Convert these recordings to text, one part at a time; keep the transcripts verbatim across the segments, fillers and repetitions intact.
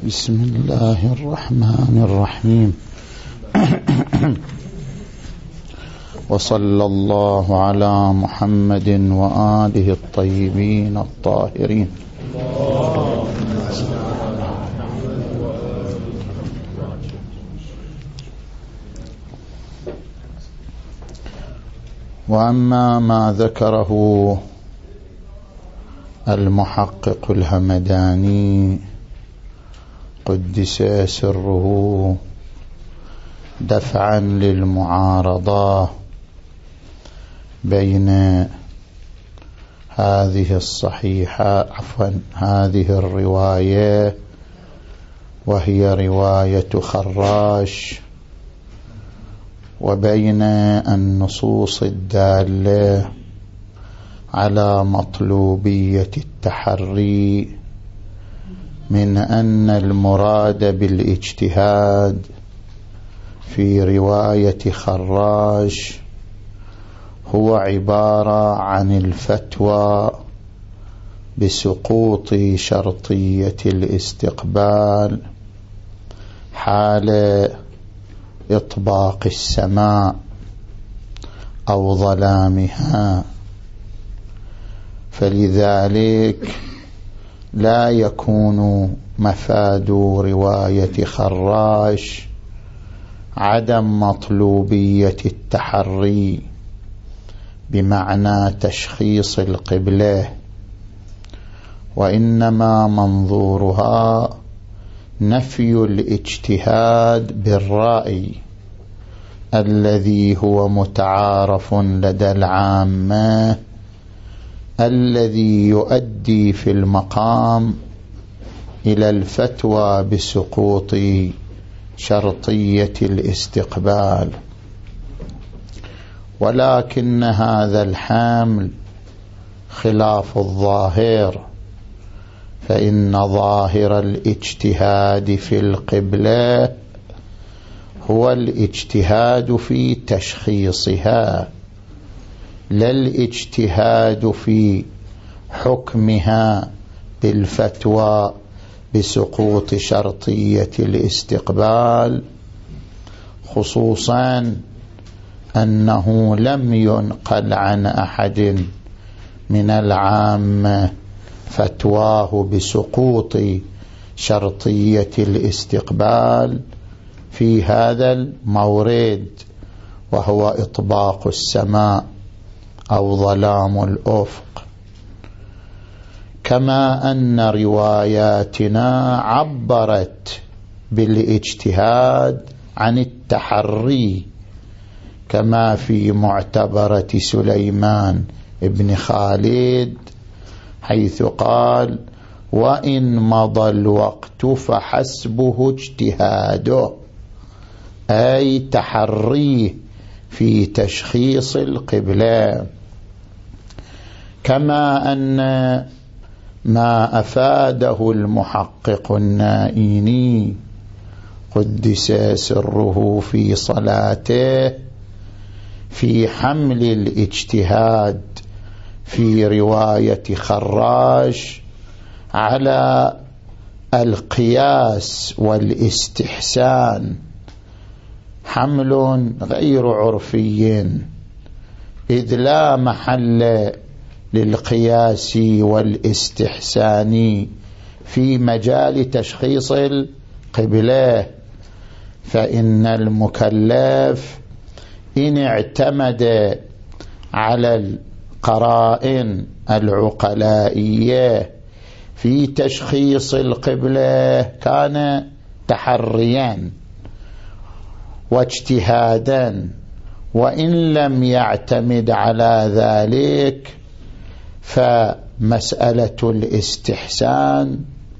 بسم الله الرحمن الرحيم. وصلى الله على محمد وآله الطيبين الطاهرين. وأما ما ذكره المحقق الهمداني قدس سره دفعا للمعارضة بين هذه الصحيحة عفوا هذه الرواية وهي رواية خراش وبين النصوص الدالة على مطلوبية التحري من أن المراد بالاجتهاد في رواية خراش هو عبارة عن الفتوى بسقوط شرطية الاستقبال حال إطباق السماء أو ظلامها، فلذلك لا يكون مفاد رواية خراش عدم مطلوبية التحري بمعنى تشخيص القبلة، وإنما منظورها نفي الاجتهاد بالرأي الذي هو متعارف لدى العامة الذي يؤدي في المقام إلى الفتوى بسقوط شرطية الاستقبال. ولكن هذا الحمل خلاف الظاهر، فإن ظاهر الاجتهاد في القبلة هو الاجتهاد في تشخيصها لا الاجتهاد في حكمها بالفتوى بسقوط شرطية الاستقبال، خصوصا أنه لم ينقل عن أحد من العامة فتواه بسقوط شرطية الاستقبال في هذا المورد وهو إطباق السماء أو ظلام الأفق. كما أن رواياتنا عبرت بالاجتهاد عن التحري كما في معتبرة سليمان ابن خالد حيث قال: وإن مضى الوقت فحسبه اجتهاده، أي تحريه في تشخيص القبلة. كما أن ما أفاده المحقق النائيني قدس سره في صلاته في حمل الاجتهاد في رواية خراش على القياس والاستحسان حمل غير عرفي، إذ لا محل للقياس والاستحسان في مجال تشخيص القبلة، فإن المكلف إن اعتمد على القرائن العقلائية في تشخيص القبلة كان تحريا واجتهادا، وإن لم يعتمد على ذلك فمسألة الاستحسان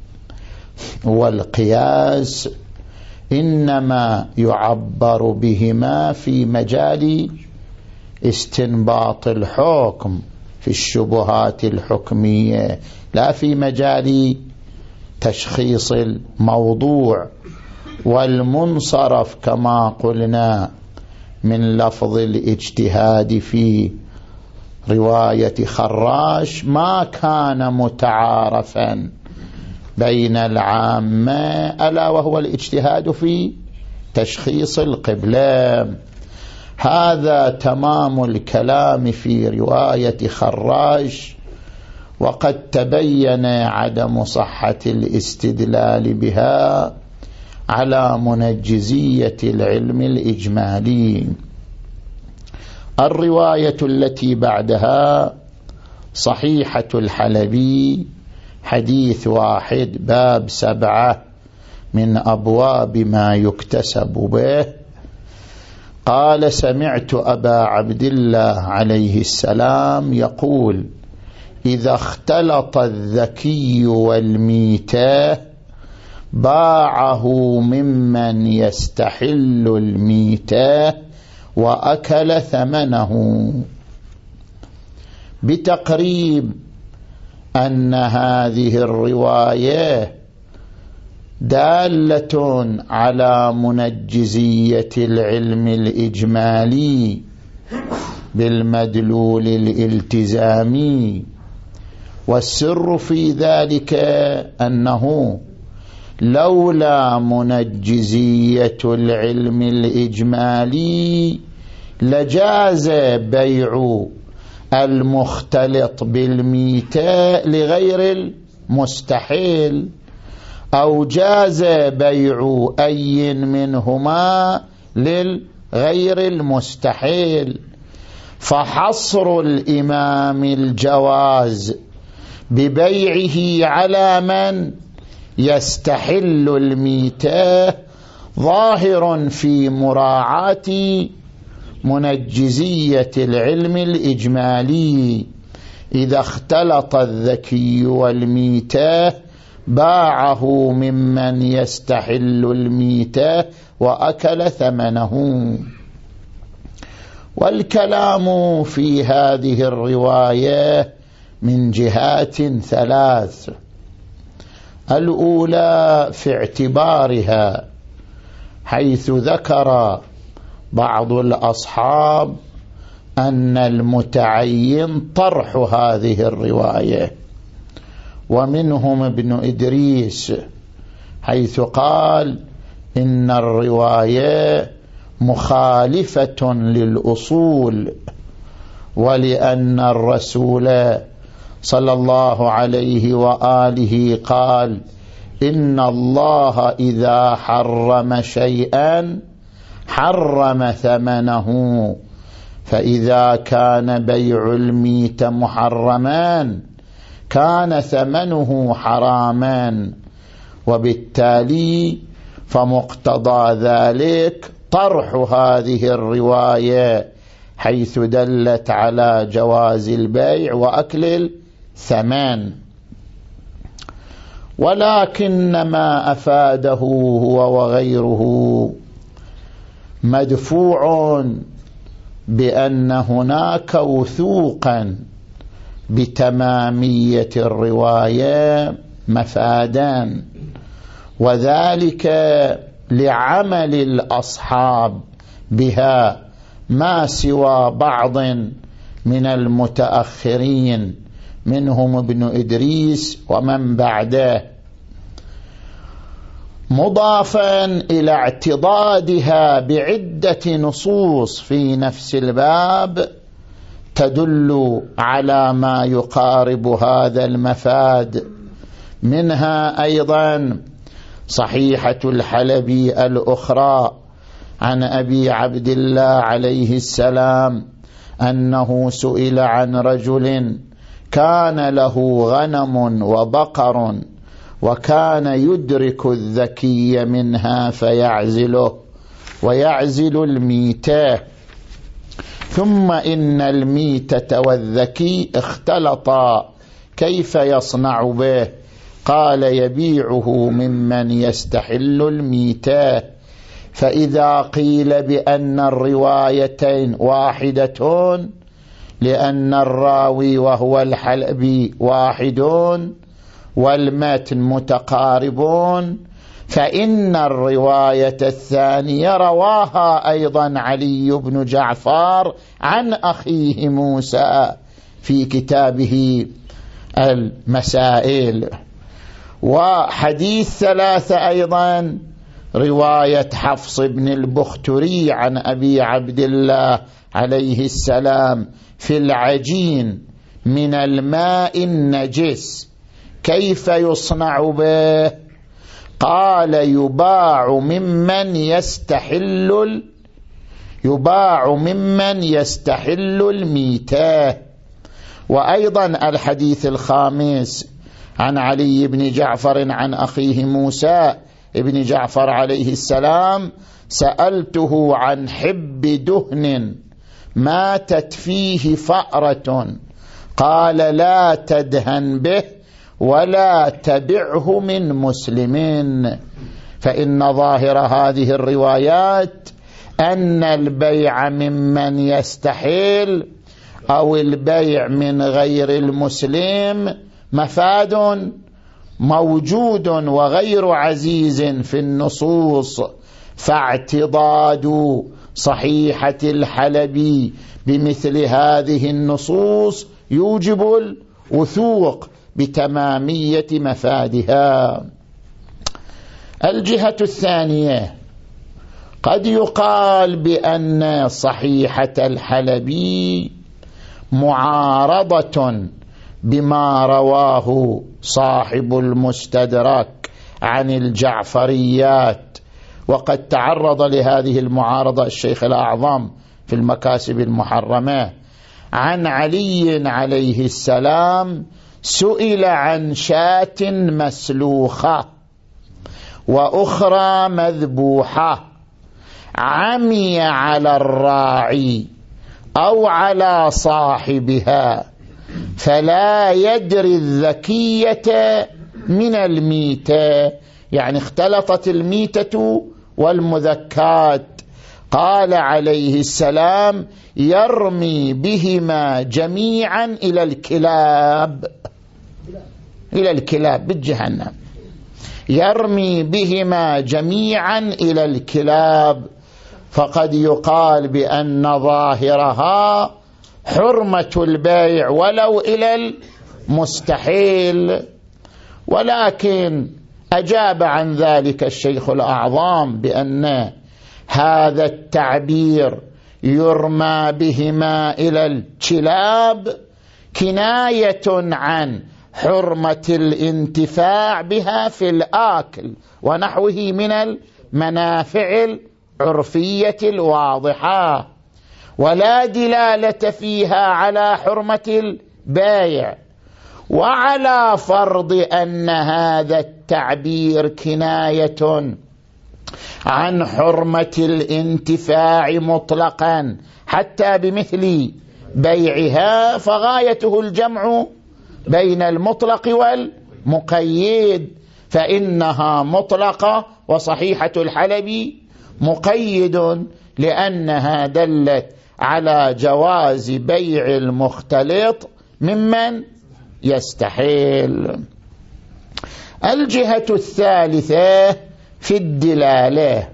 والقياس إنما يعبر بهما في مجال استنباط الحكم في الشبهات الحكمية، لا في مجال تشخيص الموضوع. والمنصرف كما قلنا من لفظ الاجتهاد في رواية خراش ما كان متعارفا بين العامة، ألا وهو الاجتهاد في تشخيص القبلة. هذا تمام الكلام في رواية خراج، وقد تبين عدم صحة الاستدلال بها على منجزية العلم الإجمالي. الرواية التي بعدها صحيحة الحلبي، حديث واحد، باب سبعة من أبواب ما يكتسب به. قال: سمعت أبا عبد الله عليه السلام يقول: إذا اختلط الذكي والميتة باعه ممن يستحل الميتة وأكل ثمنه، بتقريب أن هذه الرواية دالة على منجزية العلم الإجمالي بالمدلول الالتزامي، والسر في ذلك أنه لولا منجزية العلم الإجمالي لجاز بيع المختلط بالميتة لغير المستحيل، أو جاز بيع أي منهما للغير المستحيل. فحصر الإمام الجواز ببيعه على من يستحل الميتة ظاهر في مراعاة منجزية العلم الإجمالي. إذا اختلط الذكي والميتة باعه ممن يستحل الميتة وأكل ثمنه. والكلام في هذه الرواية من جهات ثلاث: الأولى في اعتبارها، حيث ذكر بعض الأصحاب أن المتعين طرح هذه الرواية، ومنهم ابن إدريس، حيث قال إن الرواية مخالفة للأصول، ولأن الرسول صلى الله عليه وآله قال: إن الله إذا حرم شيئا حرم ثمنه، فإذا كان بيع الميت محرما كان ثمنه حراما، وبالتالي فمقتضى ذلك طرح هذه الرواية، حيث دلت على جواز البيع وأكل الثمن. ولكن ما أفاده هو وغيره مدفوع بأن هناك وثوقا بتمامية الرواية مفادان، وذلك لعمل الأصحاب بها ما سوى بعض من المتأخرين، منهم ابن إدريس ومن بعده، مضافا إلى اعتضادها بعدة نصوص في نفس الباب تدل على ما يقارب هذا المفاد. منها أيضا صحيحة الحلبي الأخرى عن أبي عبد الله عليه السلام أنه سئل عن رجل كان له غنم وبقر، وكان يدرك الذكي منها فيعزله ويعزل الميتة، ثم إن الميتة والذكي اختلطا، كيف يصنع به؟ قال: يبيعه ممن يستحل الميتة. فإذا قيل بأن الروايتين واحدة لأن الراوي وهو الحلبي واحد والمتن متقاربون، فإن الرواية الثانية رواها أيضا علي بن جعفر عن أخيه موسى في كتابه المسائل. وحديث ثلاثة أيضا رواية حفص بن البختري عن أبي عبد الله عليه السلام في العجين من الماء النجس كيف يصنع به؟ قال يباع ممن يستحل يباع ممن يستحل الميتة. وأيضا الحديث الخامس عن علي بن جعفر عن أخيه موسى ابن جعفر عليه السلام سألته عن حب دهن ماتت فيه فأرة قال لا تدهن به ولا تبعه من مسلمين. فإن ظاهر هذه الروايات أن البيع ممن يستحيل أو البيع من غير المسلم مفاد موجود وغير عزيز في النصوص، فاعتضاد صحيحة الحلبي بمثل هذه النصوص يوجب الوثوق بتمامية مفادها. الجهة الثانية قد يقال بأن صحيحة الحلبي معارضة بما رواه صاحب المستدرك عن الجعفريات، وقد تعرض لهذه المعارضة الشيخ الأعظم في المكاسب المحرمة عن علي عليه السلام. سئل عن شاة مسلوخة وأخرى مذبوحة عمي على الراعي أو على صاحبها فلا يدري الذكية من الميتة، يعني اختلطت الميتة والمذكات. قال عليه السلام يرمي بهما جميعا إلى الكلاب إلى الكلاب بالجهنم، يرمي بهما جميعا إلى الكلاب. فقد يقال بأن ظاهرها حرمة البيع ولو إلى المستحيل، ولكن أجاب عن ذلك الشيخ الأعظم بأن هذا التعبير يرمى بهما إلى الكلاب كناية عن حرمة الانتفاع بها في الآكل ونحوه من المنافع العرفية الواضحة، ولا دلالة فيها على حرمة البيع. وعلى فرض أن هذا التعبير كناية عن حرمة الانتفاع مطلقا حتى بمثل بيعها، فغايته الجمع بين المطلق والمقيد، فإنها مطلقة وصحيحة الحلبي مقيد لأنها دلت على جواز بيع المختلط ممن يستحيل. الجهة الثالثة في الدلالة،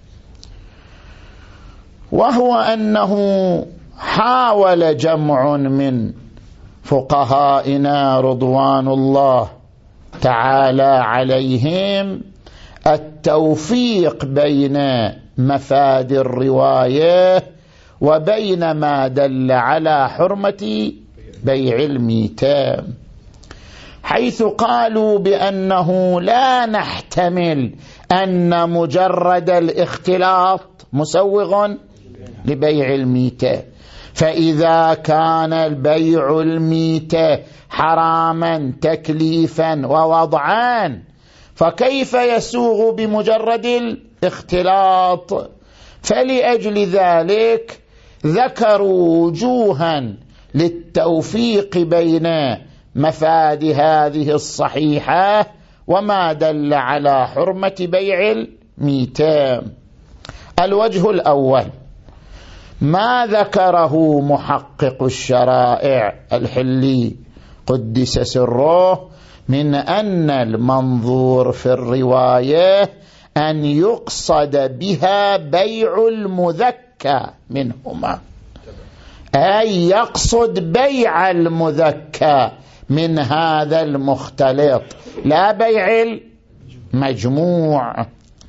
وهو أنه حاول جمع من فقهائنا رضوان الله تعالى عليهم التوفيق بين مفاد الرواية وبين ما دل على حرمة بيع الميتة، حيث قالوا بأنه لا نحتمل أن مجرد الاختلاط مسوغ لبيع الميتة، فإذا كان البيع الميتة حراما تكليفا ووضعا فكيف يسوغ بمجرد الاختلاط؟ فلأجل ذلك ذكروا وجوها للتوفيق بين مفاد هذه الصحيحة وما دل على حرمة بيع الميتة. الوجه الأول ما ذكره محقق الشرائع الحلي قدس سره من أن المنظور في الرواية أن يقصد بها بيع المذكى منهما، أي يقصد بيع المذكى من هذا المختلط، لا بيع المجموع.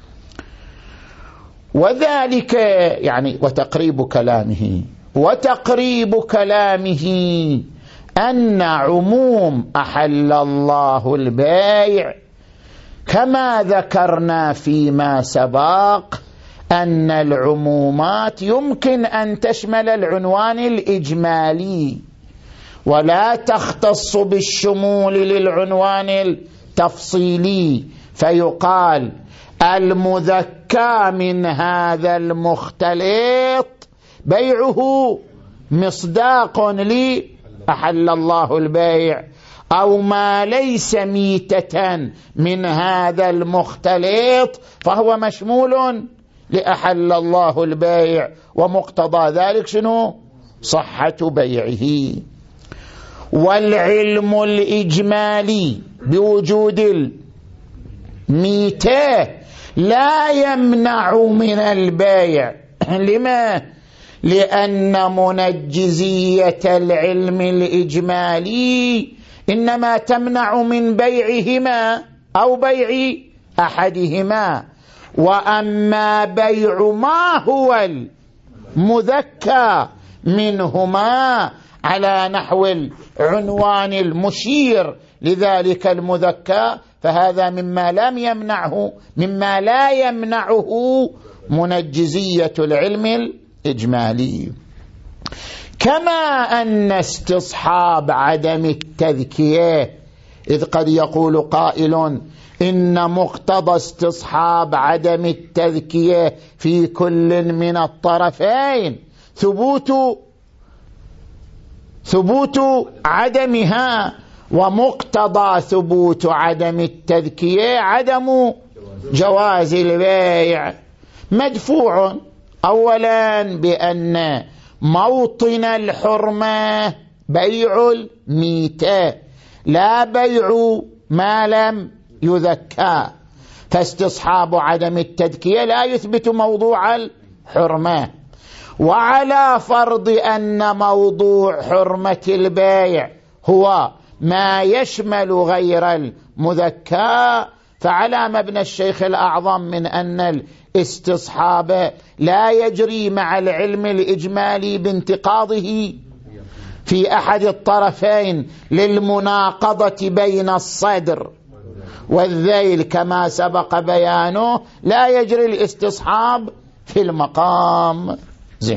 وذلك يعني وتقريب كلامه وتقريب كلامه أن عموم أحل الله البيع كما ذكرنا فيما سبق أن العمومات يمكن أن تشمل العنوان الإجمالي ولا تختص بالشمول للعنوان التفصيلي، فيقال المذكى من هذا المختلط بيعه مصداق لأحل الله البيع، أو ما ليس ميتة من هذا المختلط فهو مشمول لأحل الله البيع، ومقتضى ذلك شنو؟ صحة بيعه. والعلم الإجمالي بوجود الميتة لا يمنع من البيع. لما؟ لأن منجزية العلم الإجمالي إنما تمنع من بيعهما أو بيع أحدهما، وأما بيع ما هو المذكى منهما على نحو العنوان المشير لذلك المذكى فهذا مما لم يمنعه مما لا يمنعه منجزية العلم الإجمالي. كما أن استصحاب عدم التذكية، إذ قد يقول قائل إن مقتضى استصحاب عدم التذكية في كل من الطرفين ثبوت ثبوت عدمها، ومقتضى ثبوت عدم التذكية عدم جواز البيع، مدفوع أولا بأن موطن الحرمة بيع الميتة لا بيع ما لم يذكى، فاستصحاب عدم التذكية لا يثبت موضوع الحرمة. وعلى فرض أن موضوع حرمة البيع هو ما يشمل غير المذكى، فعلى مبنى الشيخ الأعظم من أن الاستصحاب لا يجري مع العلم الإجمالي بانتقاضه في أحد الطرفين للمناقضة بين الصدر والذيل كما سبق بيانه، لا يجري الاستصحاب في المقام. زين.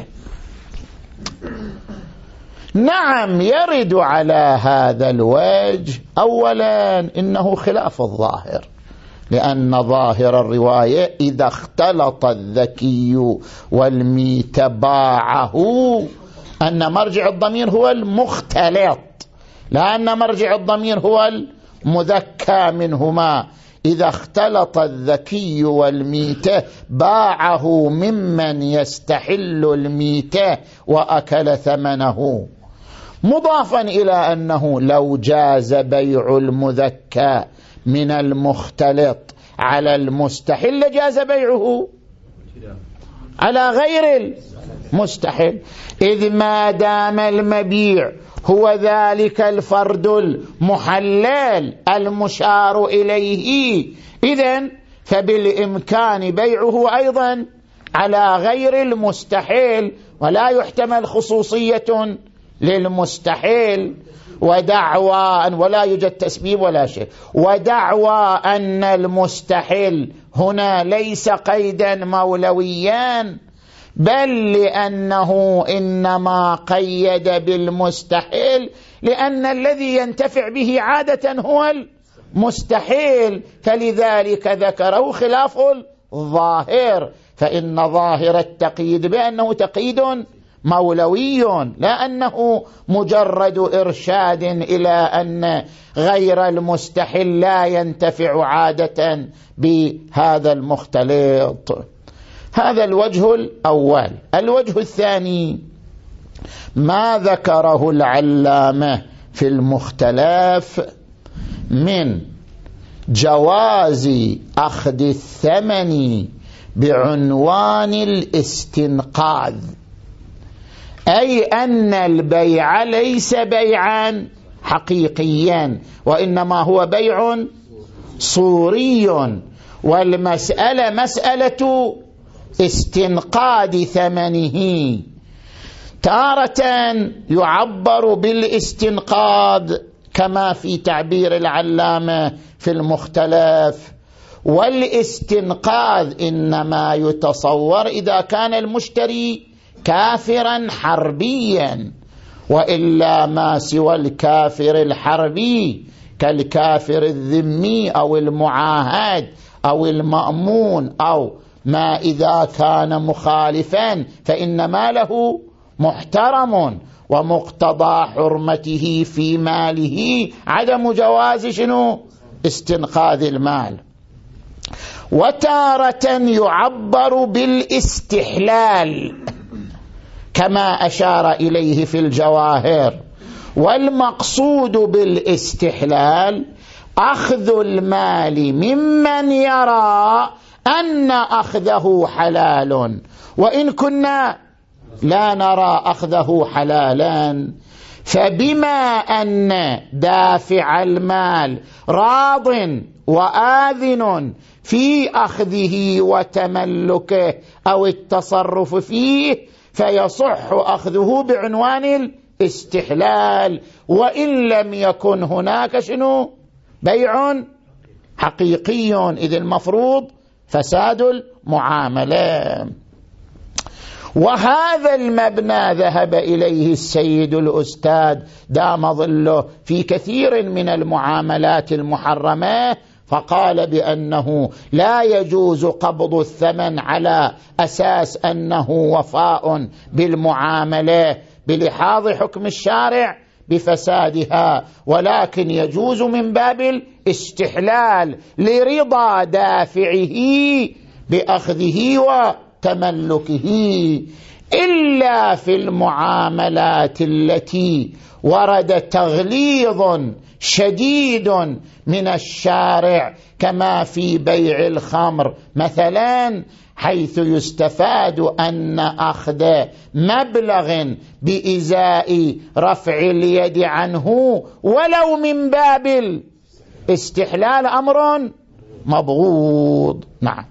نعم يرد على هذا الوجه. أولا إنه خلاف الظاهر، لأن ظاهر الرواية إذا اختلط الذكي والميت باعه أن مرجع الضمير هو المختلط، لأن مرجع الضمير هو المذكى منهما. إذا اختلط الذكي والميتة باعه ممن يستحل الميتة وأكل ثمنه، مضافا إلى أنه لو جاز بيع المذكى من المختلط على المستحل جاز بيعه على غير المستحل، إذ ما دام المبيع هو ذلك الفرد المحلل المشار إليه، إذن فبالإمكان بيعه أيضا على غير المستحيل، ولا يحتمل خصوصية للمستحيل. ودعوى ولا يوجد تسبيب ولا شيء، ودعوى أن المستحيل هنا ليس قيدا مولويا، بل لأنه إنما قيد بالمستحيل لأن الذي ينتفع به عادة هو المستحيل، فلذلك ذكره خلاف الظاهر، فإن ظاهر التقييد بأنه تقييد مولوي لا أنه مجرد إرشاد إلى أن غير المستحيل لا ينتفع عادة بهذا المختلط. هذا الوجه الأول. الوجه الثاني ما ذكره العلامة في المختلف من جواز أخذ الثمن بعنوان الاستنقاذ، أي أن البيع ليس بيعا حقيقيا، وإنما هو بيع صوري. والمسألة مسألة استنقاذ ثمنه. تارة يعبر بالاستنقاذ كما في تعبير العلامة في المختلف، والاستنقاذ إنما يتصور إذا كان المشتري كافرا حربيا، وإلا ما سوى الكافر الحربي كالكافر الذمي أو المعاهد أو المأمون أو ما إذا كان مخالفا فإن ماله محترم، ومقتضى حرمته في ماله عدم جواز شنو؟ استنقاذ المال. وتارة يعبر بالاستحلال كما أشار إليه في الجواهر، والمقصود بالاستحلال أخذ المال ممن يرى أن أخذه حلال، وإن كنا لا نرى أخذه حلالا، فبما أن دافع المال راض وآذن في أخذه وتملكه أو التصرف فيه، فيصح أخذه بعنوان الاستحلال، وإن لم يكن هناك شنو؟ بيع حقيقي، إذ المفروض فساد المعاملة. وهذا المبنى ذهب إليه السيد الأستاذ دام ظله في كثير من المعاملات المحرمة، فقال بأنه لا يجوز قبض الثمن على أساس أنه وفاء بالمعاملة بلحاظ حكم الشارع بفسادها، ولكن يجوز من باب الاستحلال لرضا دافعه بأخذه وتملكه، إلا في المعاملات التي ورد تغليظ شديد من الشارع كما في بيع الخمر مثلا، حيث يستفاد أن أخذ مبلغ بإزاء رفع اليد عنه ولو من باب الاستحلال أمر مبغوض. نعم.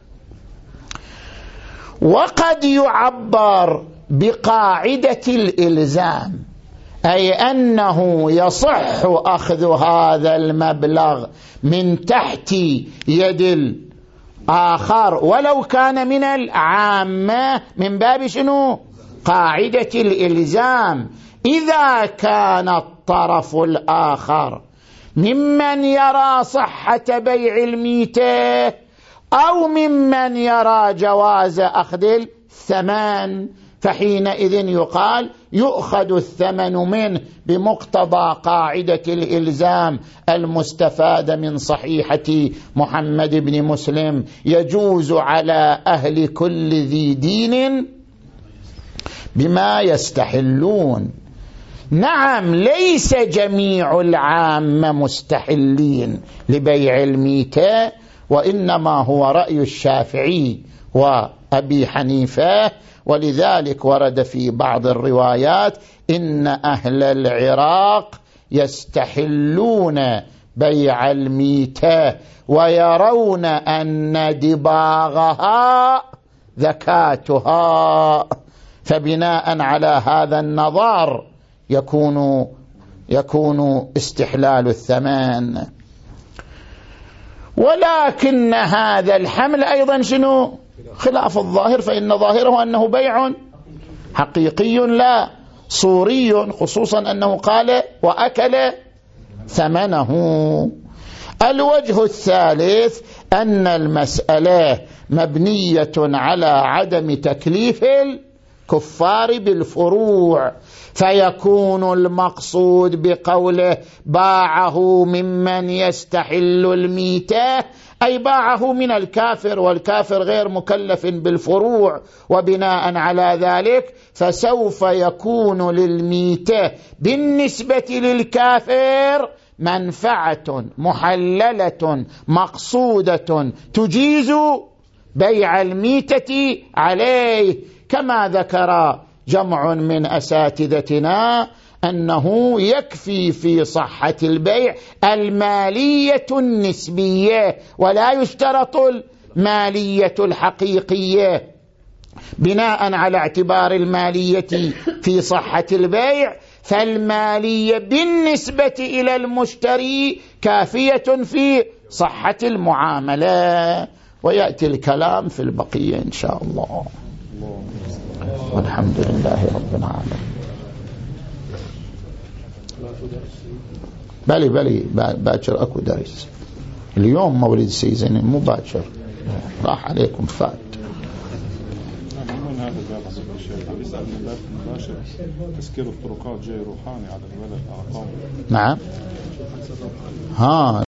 وقد يعبر بقاعدة الإلزام، أي أنه يصح أخذ هذا المبلغ من تحت يد الآخر ولو كان من العامة من باب شنو؟ قاعدة الإلزام، إذا كان الطرف الآخر ممن يرى صحة بيع الميتة أو ممن يرى جواز أخذ الثمن، فحينئذ يقال يؤخذ الثمن منه بمقتضى قاعدة الإلزام المستفادة من صحيحة محمد بن مسلم: يجوز على أهل كل ذي دين بما يستحلون. نعم، ليس جميع العامة مستحلين لبيع الميتة، وإنما هو رأي الشافعي وأبي حنيفة، ولذلك ورد في بعض الروايات إن أهل العراق يستحلون بيع الميتة ويرون أن دباغها زكاتها، فبناء على هذا النظر يكون يكون استحلال الثمن. ولكن هذا الحمل أيضا شنو؟ خلاف الظاهر، فإن ظاهره أنه بيع حقيقي لا صوري، خصوصا أنه قال وأكل ثمنه. الوجه الثالث أن المسألة مبنية على عدم تكليف الكفار بالفروع، فيكون المقصود بقوله باعه ممن يستحل الميتة أي باعه من الكافر، والكافر غير مكلف بالفروع، وبناء على ذلك فسوف يكون للميتة بالنسبة للكافر منفعة محللة مقصودة تجيز بيع الميتة عليه، كما ذكر جمع من أساتذتنا أنه يكفي في صحة البيع المالية النسبية ولا يشترط المالية الحقيقية. بناء على اعتبار المالية في صحة البيع فالمالية بالنسبة إلى المشتري كافية في صحة المعاملة، ويأتي الكلام في البقية إن شاء الله. والحمد لله رب العالمين. بلي بلي باكر أكو درس اليوم، مولد سيزن مو باكر، راح عليكم فات. تسكير الطرقات جاي روحاني على البلد. نعم ها